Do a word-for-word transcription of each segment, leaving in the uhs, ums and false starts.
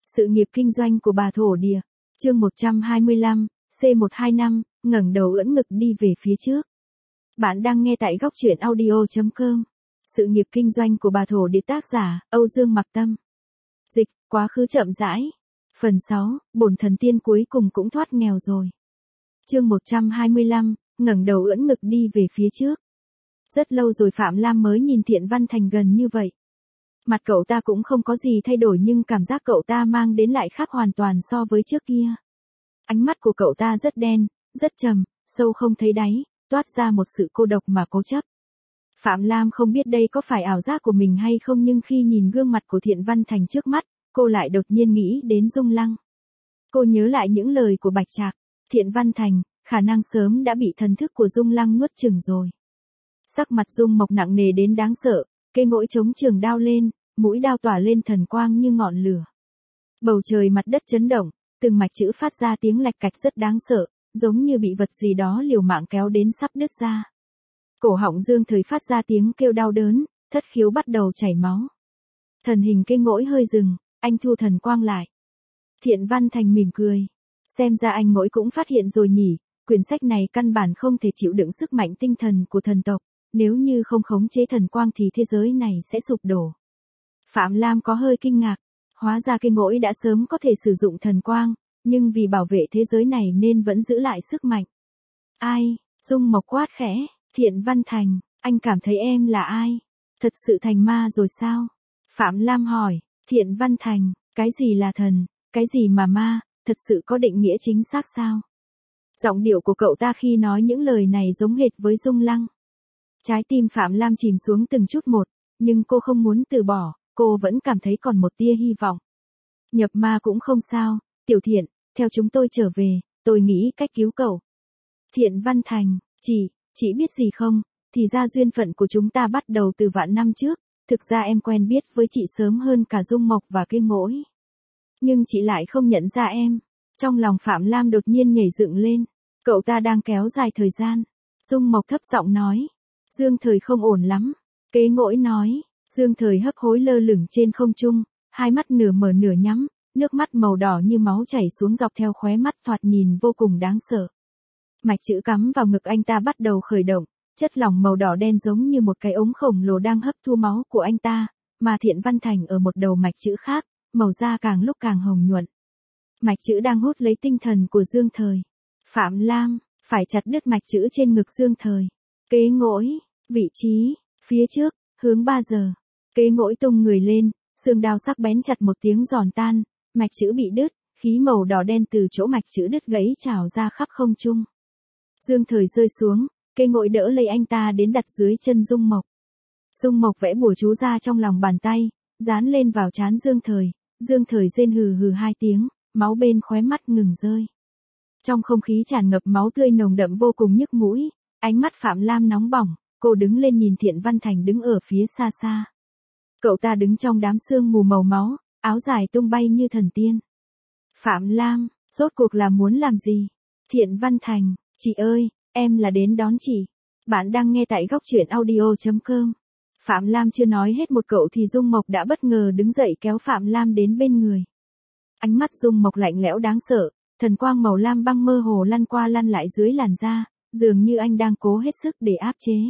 Sự nghiệp kinh doanh của bà thổ địa. Chương một trăm hai mươi lăm, C một hai năm, ngẩng đầu ưỡn ngực đi về phía trước. Bạn đang nghe tại góc truyện audio chấm com. Sự nghiệp kinh doanh của bà thổ địa, tác giả Âu Dương Mặc Tâm. Dịch, quá khứ chậm rãi. Phần sáu, bổn thần tiên cuối cùng cũng thoát nghèo rồi. Chương một trăm hai mươi lăm, ngẩng đầu ưỡn ngực đi về phía trước. Rất lâu rồi Phạm Lam mới nhìn Thiện Văn Thành gần như vậy. Mặt cậu ta cũng không có gì thay đổi nhưng cảm giác cậu ta mang đến lại khác hoàn toàn so với trước kia. Ánh mắt của cậu ta rất đen, rất trầm, sâu không thấy đáy, toát ra một sự cô độc mà cố chấp. Phạm Lam không biết đây có phải ảo giác của mình hay không, nhưng khi nhìn gương mặt của Thiện Văn Thành trước mắt, cô lại đột nhiên nghĩ đến Dung Lăng. Cô nhớ lại những lời của Bạch Trạc. Thiện Văn Thành, khả năng sớm đã bị thần thức của Dung Lăng nuốt chửng rồi. Sắc mặt Dung Mộc nặng nề đến đáng sợ, cây ngỗi chống trường đao lên, mũi đao tỏa lên thần quang như ngọn lửa. Bầu trời mặt đất chấn động, từng mạch chữ phát ra tiếng lạch cạch rất đáng sợ, giống như bị vật gì đó liều mạng kéo đến sắp đứt ra. Cổ họng Dương Thời phát ra tiếng kêu đau đớn, thất khiếu bắt đầu chảy máu. Thần hình cây ngỗi hơi dừng, anh thu thần quang lại. Thiện Văn Thành mỉm cười. Xem ra anh ngỗi cũng phát hiện rồi nhỉ, quyển sách này căn bản không thể chịu đựng sức mạnh tinh thần của thần tộc, nếu như không khống chế thần quang thì thế giới này sẽ sụp đổ. Phạm Lam có hơi kinh ngạc, hóa ra cây ngỗi đã sớm có thể sử dụng thần quang, nhưng vì bảo vệ thế giới này nên vẫn giữ lại sức mạnh. Ai? Dung Mộc quát khẽ. Thiện Văn Thành, anh cảm thấy em là ai? Thật sự thành ma rồi sao? Phạm Lam hỏi. Thiện Văn Thành, cái gì là thần, cái gì mà ma, thật sự có định nghĩa chính xác sao? Giọng điệu của cậu ta khi nói những lời này giống hệt với Dung Lăng. Trái tim Phạm Lam chìm xuống từng chút một, nhưng cô không muốn từ bỏ, cô vẫn cảm thấy còn một tia hy vọng. Nhập ma cũng không sao, Tiểu Thiện, theo chúng tôi trở về, tôi nghĩ cách cứu cậu. Thiện Văn Thành, chị, chị biết gì không, thì ra duyên phận của chúng ta bắt đầu từ vạn năm trước, thực ra em quen biết với chị sớm hơn cả Dung Mộc và cây ngỗi. Nhưng chị lại không nhận ra em. Trong lòng Phạm Lam đột nhiên nhảy dựng lên, cậu ta đang kéo dài thời gian. Dung Mộc thấp giọng nói. Dương Thời không ổn lắm. Kế ngỗi nói. Dương Thời hấp hối lơ lửng trên không trung, hai mắt nửa mở nửa nhắm, nước mắt màu đỏ như máu chảy xuống dọc theo khóe mắt thoạt nhìn vô cùng đáng sợ. Mạch chữ cắm vào ngực anh ta bắt đầu khởi động, chất lỏng màu đỏ đen giống như một cái ống khổng lồ đang hấp thu máu của anh ta, mà Thiện Văn Thành ở một đầu mạch chữ khác, màu da càng lúc càng hồng nhuận. Mạch chữ đang hút lấy tinh thần của Dương Thời. Phạm Lam, phải chặt đứt mạch chữ trên ngực Dương Thời. Kế ngỗi, vị trí, phía trước, hướng ba giờ. Kế ngỗi tung người lên, xương đao sắc bén chặt một tiếng giòn tan, mạch chữ bị đứt, khí màu đỏ đen từ chỗ mạch chữ đứt gãy trào ra khắp không trung. Dương Thời rơi xuống, Kế ngỗi đỡ lấy anh ta đến đặt dưới chân Dung Mộc. Dung Mộc vẽ bùa chú ra trong lòng bàn tay, dán lên vào trán Dương Thời. Dương Thời rên hừ hừ hai tiếng, máu bên khóe mắt ngừng rơi. Trong không khí tràn ngập máu tươi nồng đậm vô cùng nhức mũi, ánh mắt Phạm Lam nóng bỏng, cô đứng lên nhìn Thiện Văn Thành đứng ở phía xa xa. Cậu ta đứng trong đám sương mù màu máu, áo dài tung bay như thần tiên. Phạm Lam, rốt cuộc là muốn làm gì? Thiện Văn Thành, chị ơi, em là đến đón chị. Bạn đang nghe tại góc truyện audio chấm com. Phạm Lam chưa nói hết một cậu thì Dung Mộc đã bất ngờ đứng dậy kéo Phạm Lam đến bên người. Ánh mắt Dung Mộc lạnh lẽo đáng sợ, thần quang màu lam băng mơ hồ lăn qua lăn lại dưới làn da, dường như anh đang cố hết sức để áp chế.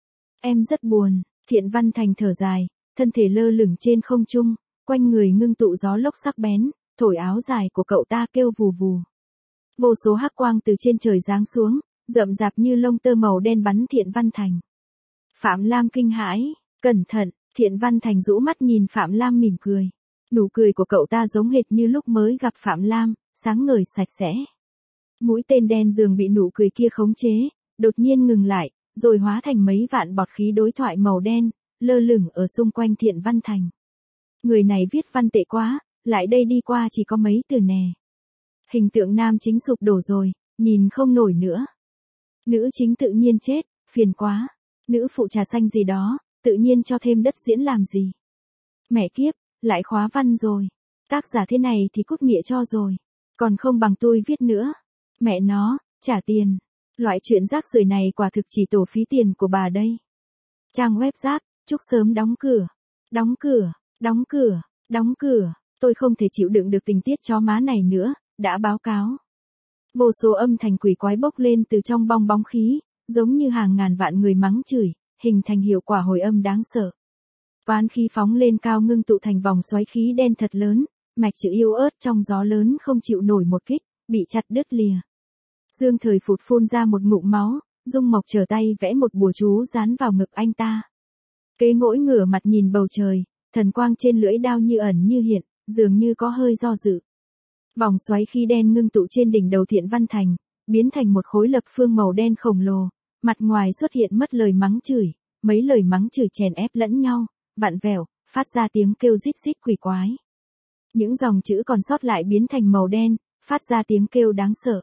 Em rất buồn. Thiện Văn Thành thở dài, thân thể lơ lửng trên không trung, quanh người ngưng tụ gió lốc sắc bén, thổi áo dài của cậu ta kêu vù vù. Vô số hắc quang từ trên trời giáng xuống, rậm rạp như lông tơ màu đen bắn Thiện Văn Thành. Phạm Lam kinh hãi, cẩn thận. Thiện Văn Thành rũ mắt nhìn Phạm Lam mỉm cười. Nụ cười của cậu ta giống hệt như lúc mới gặp Phạm Lam, sáng ngời sạch sẽ. Mũi tên đen dường bị nụ cười kia khống chế, đột nhiên ngừng lại, rồi hóa thành mấy vạn bọt khí đối thoại màu đen, lơ lửng ở xung quanh Thiện Văn Thành. Người này viết văn tệ quá, lại đây đi qua chỉ có mấy từ nè. Hình tượng nam chính sụp đổ rồi, nhìn không nổi nữa. Nữ chính tự nhiên chết, phiền quá. Nữ phụ trà xanh gì đó, tự nhiên cho thêm đất diễn làm gì. Mẹ kiếp, lại khóa văn rồi. Tác giả thế này thì cút mịa cho rồi. Còn không bằng tôi viết nữa. Mẹ nó, trả tiền. Loại chuyện rác rưởi này quả thực chỉ tổ phí tiền của bà đây. Trang web rác, chúc sớm đóng cửa. Đóng cửa, đóng cửa, đóng cửa. tôi không thể chịu đựng được tình tiết chó má này nữa, đã báo cáo. Vô số âm thanh quỷ quái bốc lên từ trong bong bóng khí, giống như hàng ngàn vạn người mắng chửi, hình thành hiệu quả hồi âm đáng sợ. Oán khí phóng lên cao ngưng tụ thành vòng xoáy khí đen thật lớn, mạch chữ yếu ớt trong gió lớn không chịu nổi một kích, bị chặt đứt lìa. Dương Thời phụt phun ra một ngụm máu, Dung Mộc trở tay vẽ một bùa chú dán vào ngực anh ta. Kế Ngỗi ngửa mặt nhìn bầu trời, thần quang trên lưỡi đao như ẩn như hiện, dường như có hơi do dự. Vòng xoáy khí đen ngưng tụ trên đỉnh đầu Thiện Văn Thành, biến thành một khối lập phương màu đen khổng lồ, mặt ngoài xuất hiện mất lời mắng chửi, mấy lời mắng chửi chèn ép lẫn nhau, vặn vẹo, phát ra tiếng kêu rít rít quỷ quái. Những dòng chữ còn sót lại biến thành màu đen, phát ra tiếng kêu đáng sợ.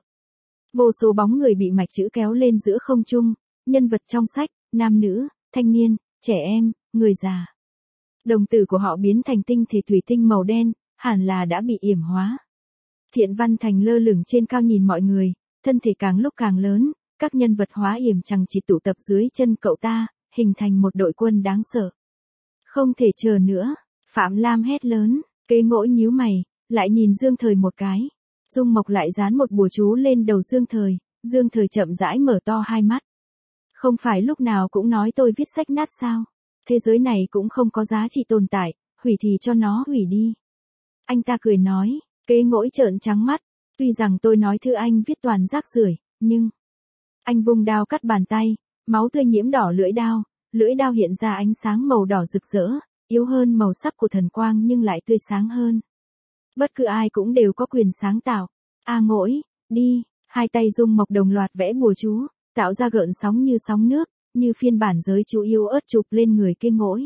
Vô số bóng người bị mạch chữ kéo lên giữa không trung, nhân vật trong sách, nam nữ, thanh niên, trẻ em, người già. Đồng tử của họ biến thành tinh thể thủy tinh màu đen, hẳn là đã bị yểm hóa. Thiện Văn Thành lơ lửng trên cao nhìn mọi người, thân thể càng lúc càng lớn, các nhân vật hóa yểm chằng chịt tụ tập dưới chân cậu ta, hình thành một đội quân đáng sợ. Không thể chờ nữa, Phạm Lam hét lớn, Kế Ngỗi nhíu mày, lại nhìn Dương Thời một cái. Dung Mộc lại dán một bùa chú lên đầu Dương Thời, Dương Thời chậm rãi mở to hai mắt. Không phải lúc nào cũng nói tôi viết sách nát sao? Thế giới này cũng không có giá trị tồn tại, hủy thì cho nó hủy đi. Anh ta cười nói, Kế Ngỗi trợn trắng mắt, tuy rằng tôi nói thư anh viết toàn rác rưởi, nhưng... Anh vung đao cắt bàn tay, máu tươi nhiễm đỏ lưỡi đao, lưỡi đao hiện ra ánh sáng màu đỏ rực rỡ, yếu hơn màu sắc của thần quang nhưng lại tươi sáng hơn. Bất cứ ai cũng đều có quyền sáng tạo. A Ngỗi, đi, hai tay Dung Mộc đồng loạt vẽ bùa chú, tạo ra gợn sóng như sóng nước, như phiên bản giới chú yếu ớt chụp lên người Kế Ngỗi.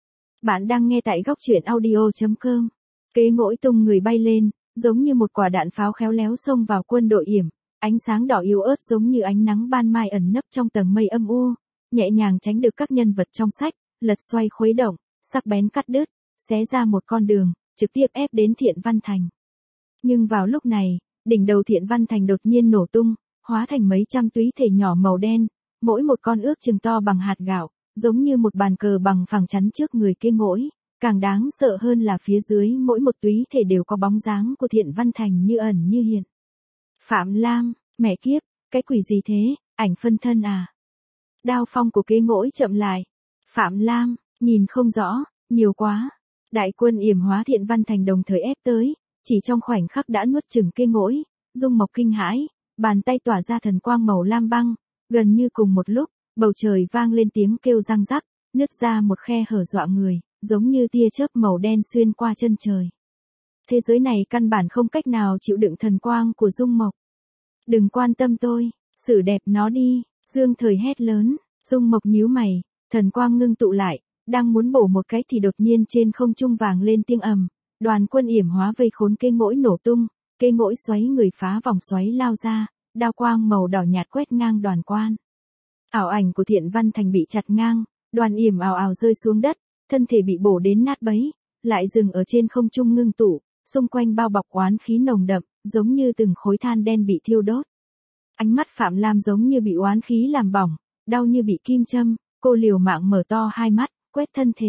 Bạn đang nghe tại góc truyện audio chấm com. Kế Ngỗi tung người bay lên, giống như một quả đạn pháo khéo léo xông vào quân đội yểm, ánh sáng đỏ yếu ớt giống như ánh nắng ban mai ẩn nấp trong tầng mây âm u, nhẹ nhàng tránh được các nhân vật trong sách, lật xoay khuấy động, sắc bén cắt đứt, xé ra một con đường, trực tiếp ép đến Thiện Văn Thành. Nhưng vào lúc này, đỉnh đầu Thiện Văn Thành đột nhiên nổ tung, hóa thành mấy trăm túy thể nhỏ màu đen, mỗi một con ước chừng to bằng hạt gạo, giống như một bàn cờ bằng phẳng chắn trước người Kế Ngỗi, càng đáng sợ hơn là phía dưới mỗi một túy thể đều có bóng dáng của Thiện Văn Thành như ẩn như hiện. Phạm Lam, mẹ kiếp, cái quỷ gì thế, ảnh phân thân à? Đao phong của Kế Ngỗi chậm lại. Phạm Lam, nhìn không rõ, nhiều quá. Đại quân yểm hóa Thiện Văn Thành đồng thời ép tới, chỉ trong khoảnh khắc đã nuốt chửng Kế Ngỗi. Dung Mộc kinh hãi, bàn tay tỏa ra thần quang màu lam băng, gần như cùng một lúc, bầu trời vang lên tiếng kêu răng rắc, nứt ra một khe hở dọa người, giống như tia chớp màu đen xuyên qua chân trời. Thế giới này căn bản không cách nào chịu đựng thần quang của Dung Mộc. Đừng quan tâm tôi, xử đẹp nó đi, Dương Thời hét lớn. Dung Mộc nhíu mày, thần quang ngưng tụ lại, đang muốn bổ một cái thì đột nhiên trên không trung vàng lên tiếng ầm, đoàn quân yểm hóa vây khốn Kế Ngỗi nổ tung, Kế Ngỗi xoáy người phá vòng xoáy lao ra, đao quang màu đỏ nhạt quét ngang đoàn quan. Ảo ảnh của Thiện Văn Thành bị chặt ngang, đoàn yểm ào ào rơi xuống đất, thân thể bị bổ đến nát bấy, lại dừng ở trên không trung ngưng tụ, xung quanh bao bọc oán khí nồng đậm, giống như từng khối than đen bị thiêu đốt. Ánh mắt Phạm Lam giống như bị oán khí làm bỏng, đau như bị kim châm, cô liều mạng mở to hai mắt, quét thân thể.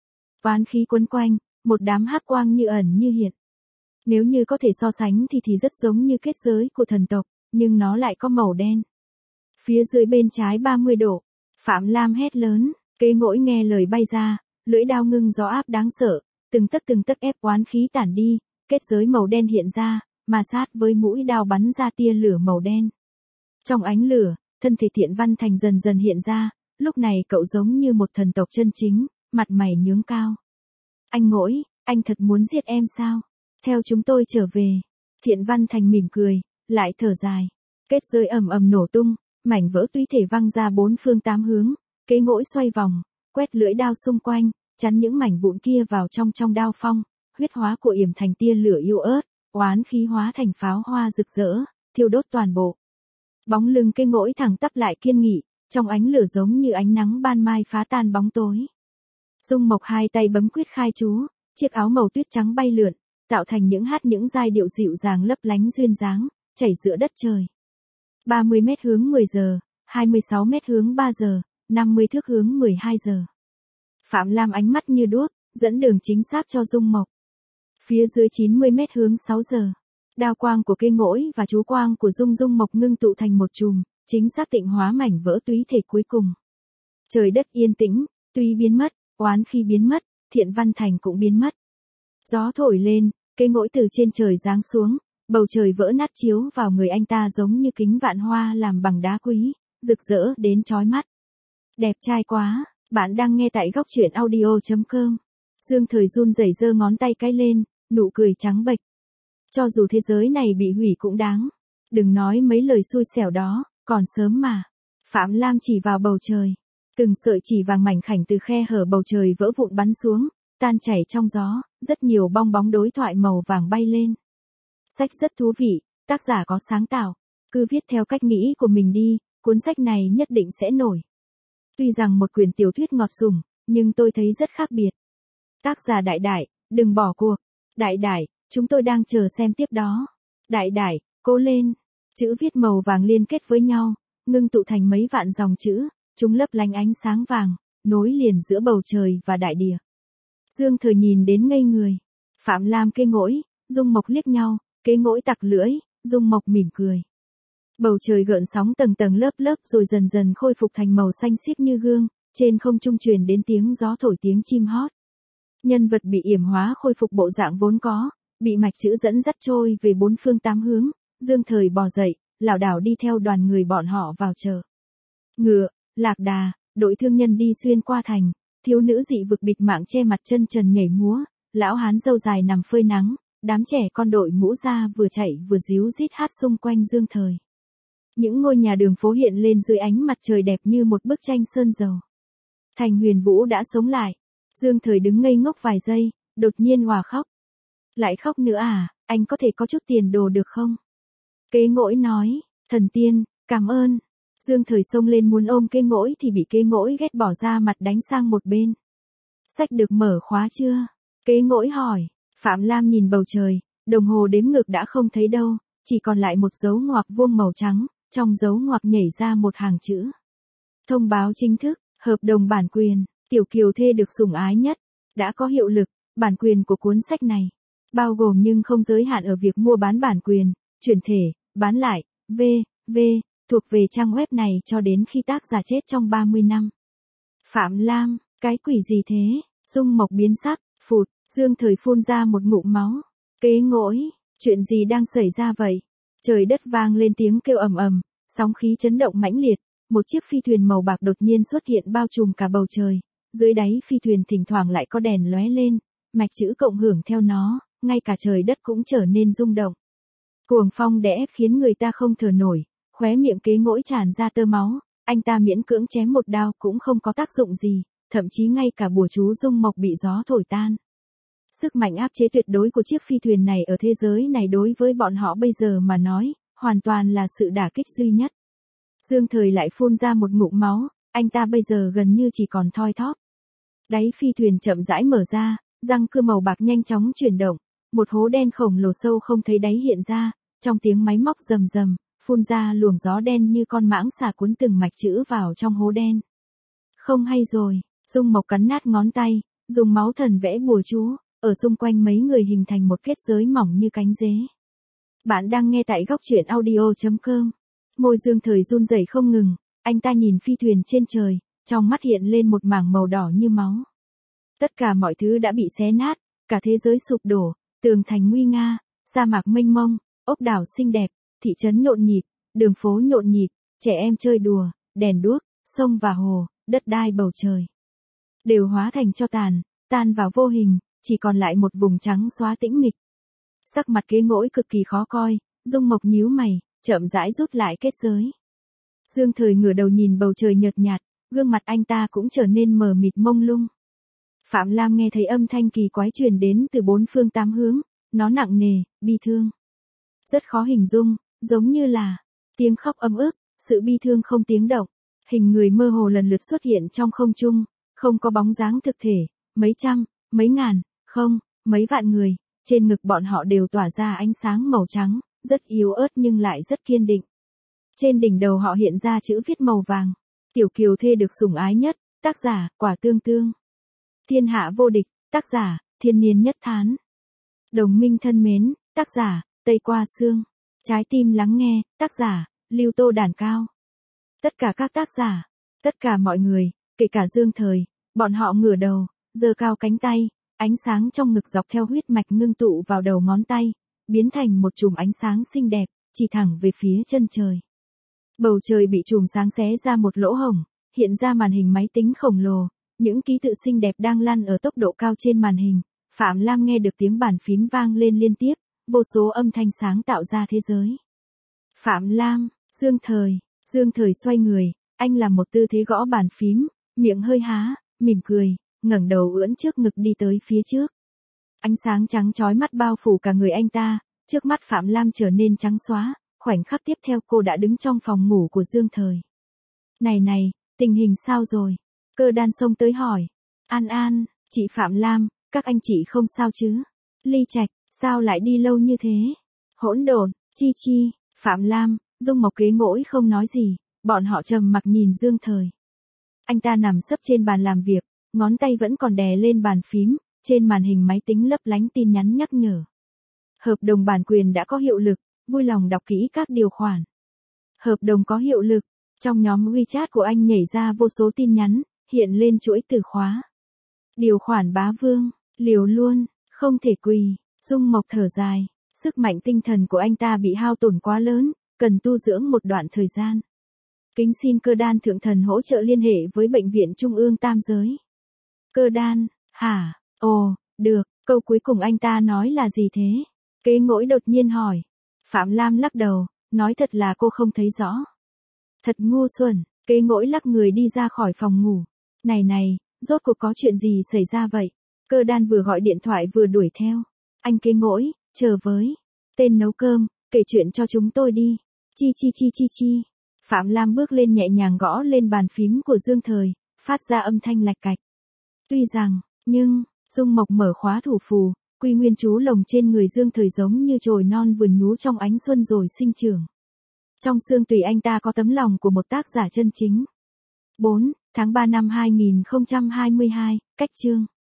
Oán khí quấn quanh, một đám hắc quang như ẩn như hiện. Nếu như có thể so sánh thì thì rất giống như kết giới của thần tộc, nhưng nó lại có màu đen. Phía dưới bên trái ba mươi độ, Phạm Lam hét lớn, Kế Ngỗi nghe lời bay ra, lưỡi đao ngưng gió áp đáng sợ, từng tấc từng tấc ép oán khí tản đi, kết giới màu đen hiện ra, mà sát với mũi đao bắn ra tia lửa màu đen. Trong ánh lửa, thân thể Thiện Văn Thành dần dần hiện ra, lúc này cậu giống như một thần tộc chân chính, mặt mày nhướng cao. Anh Ngỗi, anh thật muốn giết em sao? Theo chúng tôi trở về. Thiện Văn Thành mỉm cười, lại thở dài. Kết giới ầm ầm nổ tung, mảnh vỡ túy thể văng ra bốn phương tám hướng, Kế Ngỗi xoay vòng, quét lưỡi đao xung quanh, chắn những mảnh vụn kia vào trong trong đao phong, huyết hóa của yểm thành tia lửa yếu ớt, oán khí hóa thành pháo hoa rực rỡ, thiêu đốt toàn bộ. Bóng lưng Kế Ngỗi thẳng tắp lại kiên nghị, trong ánh lửa giống như ánh nắng ban mai phá tan bóng tối. Dung Mộc hai tay bấm quyết khai chú, chiếc áo màu tuyết trắng bay lượn, tạo thành những hát những giai điệu dịu dàng lấp lánh duyên dáng, chảy giữa đất trời. ba mươi mét hướng mười giờ, hai mươi sáu mét hướng ba giờ, năm mươi thước hướng mười hai giờ. Phạm Lam ánh mắt như đuốc, dẫn đường chính xác cho Dung Mộc. Phía dưới chín mươi mét hướng sáu giờ. Đao quang của cây ngỗi và chú quang của Dung Dung Mộc ngưng tụ thành một chùm, chính xác tịnh hóa mảnh vỡ túy thể cuối cùng. Trời đất yên tĩnh, tuy biến mất, oán khi biến mất, thiện văn thành cũng biến mất. Gió thổi lên, cây ngỗi từ trên trời giáng xuống, bầu trời vỡ nát chiếu vào người anh ta giống như kính vạn hoa làm bằng đá quý, rực rỡ đến chói mắt. Đẹp trai quá, bạn đang nghe tại góc truyện audio chấm com. Dương Thời run rẩy giơ ngón tay cái lên, nụ cười trắng bệch. Cho dù thế giới này bị hủy cũng đáng. Đừng nói mấy lời xui xẻo đó, còn sớm mà. Phạm Lam chỉ vào bầu trời. Từng sợi chỉ vàng mảnh khảnh từ khe hở bầu trời vỡ vụn bắn xuống, tan chảy trong gió, rất nhiều bong bóng đối thoại màu vàng bay lên. Sách rất thú vị, tác giả có sáng tạo. Cứ viết theo cách nghĩ của mình đi, cuốn sách này nhất định sẽ nổi. Tuy rằng một quyển tiểu thuyết ngọt sủng, nhưng tôi thấy rất khác biệt. Tác giả Đại Đại, đừng bỏ cuộc. Đại Đại, chúng tôi đang chờ xem tiếp đó. Đại Đại, cố lên. Chữ viết màu vàng liên kết với nhau, ngưng tụ thành mấy vạn dòng chữ, chúng lấp lánh ánh sáng vàng, nối liền giữa bầu trời và đại địa. Dương Thời nhìn đến ngây người. Phạm Lam cây ngỗi, Dung Mộc liếc nhau, cây ngỗi tặc lưỡi, Dung Mộc mỉm cười. Bầu trời gợn sóng tầng tầng lớp lớp rồi dần dần khôi phục thành màu xanh xiếc như gương, trên không trung truyền đến tiếng gió thổi tiếng chim hót. Nhân vật bị yểm hóa khôi phục bộ dạng vốn có, bị mạch chữ dẫn dắt trôi về bốn phương tám hướng, Dương Thời bò dậy, lảo đảo đi theo đoàn người bọn họ vào chợ. Ngựa, lạc đà, đội thương nhân đi xuyên qua thành, thiếu nữ dị vực bịt mạng che mặt chân trần nhảy múa, lão hán râu dài nằm phơi nắng, đám trẻ con đội mũ da vừa chạy vừa díu rít hát xung quanh Dương Thời. Những ngôi nhà đường phố hiện lên dưới ánh mặt trời đẹp như một bức tranh sơn dầu. Thành Huyền Vũ đã sống lại. Dương Thời đứng ngây ngốc vài giây, đột nhiên òa khóc. Lại khóc nữa à, anh có thể có chút tiền đồ được không? Kế ngỗi nói, thần tiên, cảm ơn. Dương Thời xông lên muốn ôm kế ngỗi thì bị kế ngỗi ghét bỏ ra mặt đánh sang một bên. Sách được mở khóa chưa? Kế ngỗi hỏi. Phạm Lam nhìn bầu trời, đồng hồ đếm ngược đã không thấy đâu, chỉ còn lại một dấu ngoặc vuông màu trắng, trong dấu ngoặc nhảy ra một hàng chữ. Thông báo chính thức, hợp đồng bản quyền, Tiểu Kiều Thê được sủng ái nhất, đã có hiệu lực, bản quyền của cuốn sách này, bao gồm nhưng không giới hạn ở việc mua bán bản quyền, chuyển thể, bán lại, vân vân, thuộc về trang web này cho đến khi tác giả chết trong ba mươi năm. Phạm Lam, cái quỷ gì thế? Dung Mộc biến sắc, phụt, Dương Thời phun ra một ngụm máu. Kế ngỗi, chuyện gì đang xảy ra vậy? Trời đất vang lên tiếng kêu ầm ầm, sóng khí chấn động mãnh liệt, một chiếc phi thuyền màu bạc đột nhiên xuất hiện bao trùm cả bầu trời, dưới đáy phi thuyền thỉnh thoảng lại có đèn lóe lên, mạch chữ cộng hưởng theo nó, ngay cả trời đất cũng trở nên rung động. Cuồng phong đè ép khiến người ta không thở nổi, khóe miệng kế ngỗi tràn ra tơ máu, anh ta miễn cưỡng chém một đao cũng không có tác dụng gì, thậm chí ngay cả bùa chú Dung Mộc bị gió thổi tan. Sức mạnh áp chế tuyệt đối của chiếc phi thuyền này ở thế giới này đối với bọn họ bây giờ mà nói, hoàn toàn là sự đả kích duy nhất. Dương Thời lại phun ra một ngụm máu, anh ta bây giờ gần như chỉ còn thoi thóp. Đáy phi thuyền chậm rãi mở ra, răng cưa màu bạc nhanh chóng chuyển động, một hố đen khổng lồ sâu không thấy đáy hiện ra, trong tiếng máy móc rầm rầm, phun ra luồng gió đen như con mãng xà cuốn từng mạch chữ vào trong hố đen. Không hay rồi, Dung Mộc cắn nát ngón tay, dùng máu thần vẽ bùa chú, ở xung quanh mấy người hình thành một kết giới mỏng như cánh dế. Bạn đang nghe tại góc truyện audio chấm com. Môi Dương Thời run rẩy không ngừng, anh ta nhìn phi thuyền trên trời, trong mắt hiện lên một mảng màu đỏ như máu. Tất cả mọi thứ đã bị xé nát, cả thế giới sụp đổ, tường thành nguy nga, sa mạc mênh mông, ốc đảo xinh đẹp, thị trấn nhộn nhịp, đường phố nhộn nhịp, trẻ em chơi đùa, đèn đuốc, sông và hồ, đất đai bầu trời. Đều hóa thành tro tàn, tan vào vô hình, chỉ còn lại một vùng trắng xóa tĩnh mịch. Sắc mặt kế ngỗi cực kỳ khó coi, Dung Mộc nhíu mày, chậm rãi rút lại kết giới. Dương Thời ngửa đầu nhìn bầu trời nhợt nhạt, gương mặt anh ta cũng trở nên mờ mịt mông lung. Phạm Lam nghe thấy âm thanh kỳ quái truyền đến từ bốn phương tám hướng, nó nặng nề, bi thương. Rất khó hình dung, giống như là tiếng khóc ấm ức, sự bi thương không tiếng động. Hình người mơ hồ lần lượt xuất hiện trong không trung, không có bóng dáng thực thể, mấy trăm, mấy ngàn, không, mấy vạn người, trên ngực bọn họ đều tỏa ra ánh sáng màu trắng, rất yếu ớt nhưng lại rất kiên định. Trên đỉnh đầu họ hiện ra chữ viết màu vàng. Tiểu Kiều Thê được sủng ái nhất, tác giả, Quả Tương Tương. Thiên hạ vô địch, tác giả, Thiên niên nhất thán. Đồng minh thân mến, tác giả, Tây Qua Sương. Trái tim lắng nghe, tác giả, Lưu Tô Đàn Cao. Tất cả các tác giả, tất cả mọi người, kể cả Dương Thời, bọn họ ngửa đầu, giơ cao cánh tay, ánh sáng trong ngực dọc theo huyết mạch ngưng tụ vào đầu ngón tay, biến thành một chùm ánh sáng xinh đẹp, chỉ thẳng về phía chân trời. Bầu trời bị chùm sáng xé ra một lỗ hổng, hiện ra màn hình máy tính khổng lồ, những ký tự xinh đẹp đang lăn ở tốc độ cao trên màn hình. Phạm Lam nghe được tiếng bàn phím vang lên liên tiếp, vô số âm thanh sáng tạo ra thế giới. Phạm Lam, Dương Thời, Dương Thời xoay người, anh làm một tư thế gõ bàn phím, miệng hơi há, mỉm cười, ngẩng đầu ưỡn trước ngực đi tới phía trước. Ánh sáng trắng chói mắt bao phủ cả người anh ta, trước mắt Phạm Lam trở nên trắng xóa, khoảnh khắc tiếp theo cô đã đứng trong phòng ngủ của Dương Thời. Này này, tình hình sao rồi? Cơ Đan xông tới hỏi. An An, chị Phạm Lam, các anh chị không sao chứ? Ly Trạch, sao lại đi lâu như thế? Hỗn độn, Chi Chi, Phạm Lam, Dung Mộc Kế Ngỗi không nói gì, bọn họ trầm mặc nhìn Dương Thời. Anh ta nằm sấp trên bàn làm việc, ngón tay vẫn còn đè lên bàn phím, trên màn hình máy tính lấp lánh tin nhắn nhắc nhở. Hợp đồng bản quyền đã có hiệu lực, vui lòng đọc kỹ các điều khoản. Hợp đồng có hiệu lực, trong nhóm WeChat của anh nhảy ra vô số tin nhắn, hiện lên chuỗi từ khóa. Điều khoản bá vương, liều luôn, không thể quỳ. Dung Mộc thở dài, sức mạnh tinh thần của anh ta bị hao tổn quá lớn, cần tu dưỡng một đoạn thời gian. Kính xin Cơ Đan thượng thần hỗ trợ liên hệ với Bệnh viện Trung ương Tam Giới. Cơ Đan, hả, ồ, được, câu cuối cùng anh ta nói là gì thế? Kế Ngỗi đột nhiên hỏi. Phạm Lam lắc đầu, nói thật là cô không thấy rõ. Thật ngu xuẩn, Kế Ngỗi lắc người đi ra khỏi phòng ngủ. Này này, rốt cuộc có chuyện gì xảy ra vậy? Cơ Đan vừa gọi điện thoại vừa đuổi theo. Anh Kế Ngỗi, chờ với. Tên nấu cơm, kể chuyện cho chúng tôi đi. Chi chi chi chi chi. Phạm Lam bước lên nhẹ nhàng gõ lên bàn phím của Dương Thời, phát ra âm thanh lạch cạch. Tuy rằng, nhưng, Dung Mộc mở khóa thủ phù, quy nguyên chú lồng trên người Dương Thời giống như chồi non vườn nhú trong ánh xuân rồi sinh trưởng. Trong xương tùy anh ta có tấm lòng của một tác giả chân chính. bốn tháng ba năm hai nghìn không trăm hai mươi hai, cách chương.